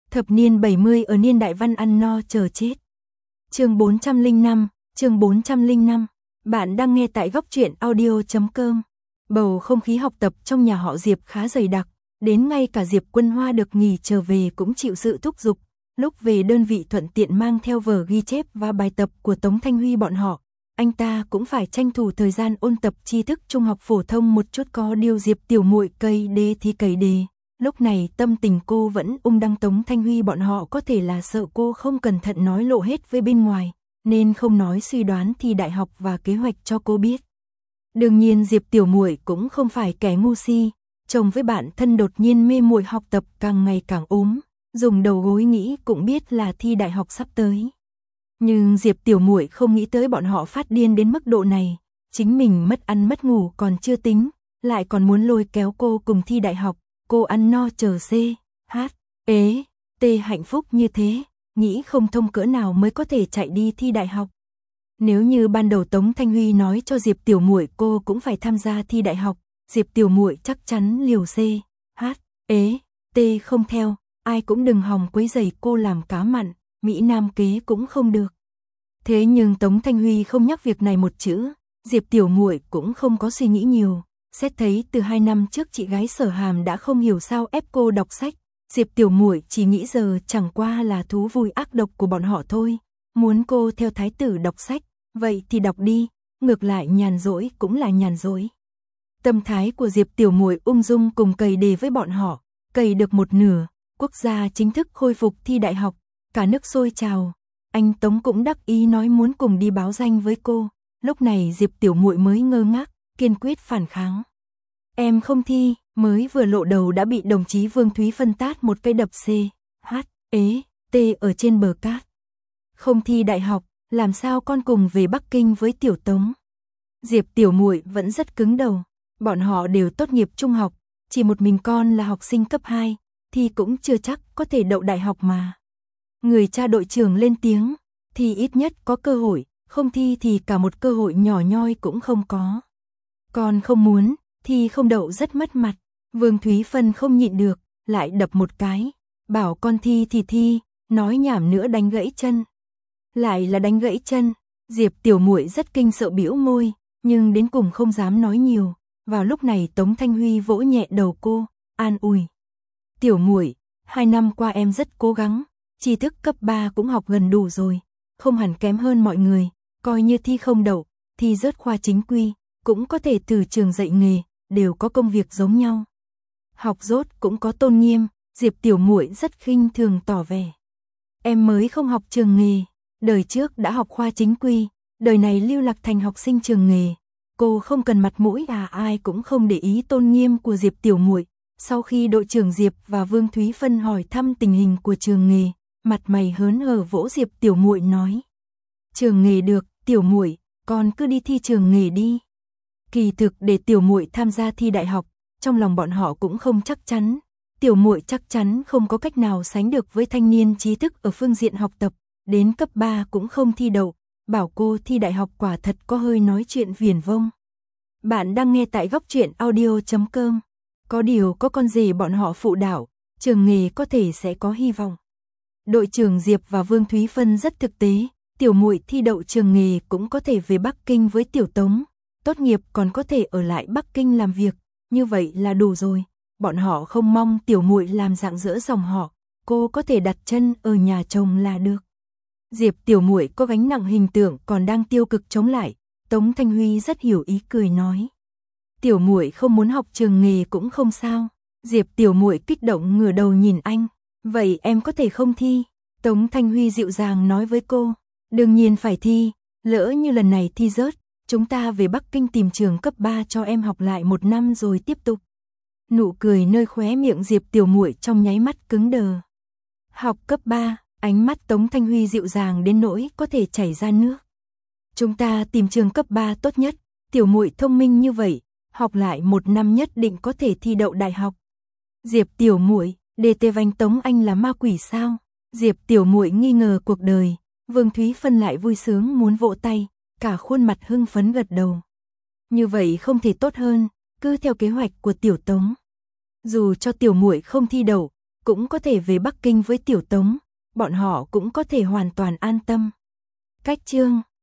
Thập niên 70 ở niên đại văn ăn no chờ chết. Chương 405. Bạn đang nghe tại góc truyện audio.com. Bầu không khí học tập trong nhà họ Diệp khá dày đặc, đến ngay cả Diệp Quân Hoa được nghỉ trở về cũng chịu sự thúc giục. Lúc về đơn vị thuận tiện mang theo vở ghi chép và bài tập của Tống Thanh Huy bọn họ. Anh ta cũng phải tranh thủ thời gian ôn tập tri thức trung học phổ thông một chút, có điều Diệp tiểu muội cày đề thì cày đề. Lúc này tâm tình cô vẫn đăng. Tống Thanh Huy bọn họ có thể là sợ cô không cẩn thận nói lộ hết với bên ngoài, nên không nói suy đoán thi đại học và kế hoạch cho cô biết. Đương nhiên Diệp tiểu muội cũng không phải kẻ ngu si, chồng với bạn thân đột nhiên mê muội học tập càng ngày càng ốm, dùng đầu gối nghĩ cũng biết là thi đại học sắp tới. Nhưng Diệp tiểu muội không nghĩ tới bọn họ phát điên đến mức độ này, chính mình mất ăn mất ngủ còn chưa tính, lại còn muốn lôi kéo cô cùng thi đại học. Cô ăn no chờ C, H, E, T hạnh phúc như thế, nghĩ không thông cỡ nào mới có thể chạy đi thi đại học. Nếu như ban đầu Tống Thanh Huy nói cho Diệp tiểu muội cô cũng phải tham gia thi đại học, Diệp tiểu muội chắc chắn liều C, H, E, T không theo, ai cũng đừng hòng quấy rầy cô làm cá mặn, Mỹ Nam kế cũng không được. Thế nhưng Tống Thanh Huy không nhắc việc này một chữ, Diệp tiểu muội cũng không có suy nghĩ nhiều. Xét thấy từ 2 năm trước chị gái Sở Hàm đã không hiểu sao ép cô đọc sách, Diệp tiểu muội chỉ nghĩ giờ chẳng qua là thú vui ác độc của bọn họ thôi, muốn cô theo thái tử đọc sách, vậy thì đọc đi, ngược lại nhàn rỗi cũng là nhàn rỗi. Tâm thái của Diệp tiểu muội ung dung cùng cày đề với bọn họ, cày được một nửa, quốc gia chính thức khôi phục thi đại học, cả nước sôi trào, anh Tống cũng đắc ý nói muốn cùng đi báo danh với cô, lúc này Diệp tiểu muội mới ngơ ngác, kiên quyết phản kháng. Em không thi, mới vừa lộ đầu đã bị đồng chí Vương Thúy Phân tát một cây đập C, H, E, T ở trên bờ cát. Không thi đại học, làm sao con cùng về Bắc Kinh với tiểu Tống? Diệp tiểu muội vẫn rất cứng đầu, bọn họ đều tốt nghiệp trung học, chỉ một mình con là học sinh cấp 2, thì cũng chưa chắc có thể đậu đại học mà. Người cha đội trưởng lên tiếng, thì ít nhất có cơ hội, không thi thì cả một cơ hội nhỏ nhoi cũng không có. Con không muốn, thì không đậu rất mất mặt. Vương Thúy Phân không nhịn được, lại đập một cái, bảo con thi thì thi, nói nhảm nữa đánh gãy chân. Lại là đánh gãy chân, Diệp tiểu muội rất kinh sợ bĩu môi, nhưng đến cùng không dám nói nhiều. Vào lúc này Tống Thanh Huy vỗ nhẹ đầu cô, an ủi. Tiểu muội, 2 năm qua em rất cố gắng, tri thức cấp 3 cũng học gần đủ rồi, không hẳn kém hơn mọi người, coi như thi không đậu, thi rớt khoa chính quy, cũng có thể từ trường dạy nghề, đều có công việc giống nhau. Học dốt cũng có tôn nghiêm, Diệp tiểu muội rất khinh thường tỏ vẻ. Em mới không học trường nghề, đời trước đã học khoa chính quy, đời này lưu lạc thành học sinh trường nghề. Cô không cần mặt mũi ai cũng không để ý tôn nghiêm của Diệp tiểu muội. Sau khi đội trưởng Diệp và Vương Thúy Phân hỏi thăm tình hình của trường nghề, mặt mày hớn hở vỗ Diệp tiểu muội nói: "Trường nghề được, tiểu muội, con cứ đi thi trường nghề đi." Kỳ thực để tiểu muội tham gia thi đại học, trong lòng bọn họ cũng không chắc chắn, tiểu muội chắc chắn không có cách nào sánh được với thanh niên trí thức ở phương diện học tập, đến cấp 3 cũng không thi đậu, bảo cô thi đại học quả thật có hơi nói chuyện viển vông. Bạn đang nghe tại góc truyện audio.com. Có điều có con rể bọn họ phụ đạo, trường nghề có thể sẽ có hy vọng. Đội trưởng Diệp và Vương Thúy Phân rất thực tế, tiểu muội thi đậu trường nghề cũng có thể về Bắc Kinh với tiểu Tống, tốt nghiệp còn có thể ở lại Bắc Kinh làm việc, như vậy là đủ rồi. Bọn họ không mong tiểu muội làm rạng rỡ dòng họ, cô có thể đặt chân ở nhà chồng là được. Diệp tiểu muội có gánh nặng hình tượng còn đang tiêu cực chống lại, Tống Thanh Huy rất hiểu ý cười nói: "Tiểu muội không muốn học trường nghề cũng không sao." Diệp tiểu muội kích động ngửa đầu nhìn anh, "Vậy em có thể không thi?" Tống Thanh Huy dịu dàng nói với cô: "Đương nhiên phải thi, lỡ như lần này thi rớt, chúng ta về Bắc Kinh tìm trường cấp 3 cho em học lại 1 năm rồi tiếp tục." Nụ cười nơi khóe miệng Diệp tiểu muội trong nháy mắt cứng đờ. Học cấp 3, ánh mắt Tống Thanh Huy dịu dàng đến nỗi có thể chảy ra nước. "Chúng ta tìm trường cấp 3 tốt nhất, tiểu muội thông minh như vậy, học lại 1 năm nhất định có thể thi đậu đại học." "Diệp tiểu muội, đề tề vành Tống anh là ma quỷ sao?" Diệp tiểu muội nghi ngờ cuộc đời, Vương Thúy Phân lại vui sướng muốn vỗ tay, cả khuôn mặt hưng phấn gật đầu. "Như vậy không thể tốt hơn, cứ theo kế hoạch của tiểu Tống. Dù cho tiểu muội không thi đậu, cũng có thể về Bắc Kinh với Tiểu Tống, bọn họ cũng có thể hoàn toàn an tâm. Cách chương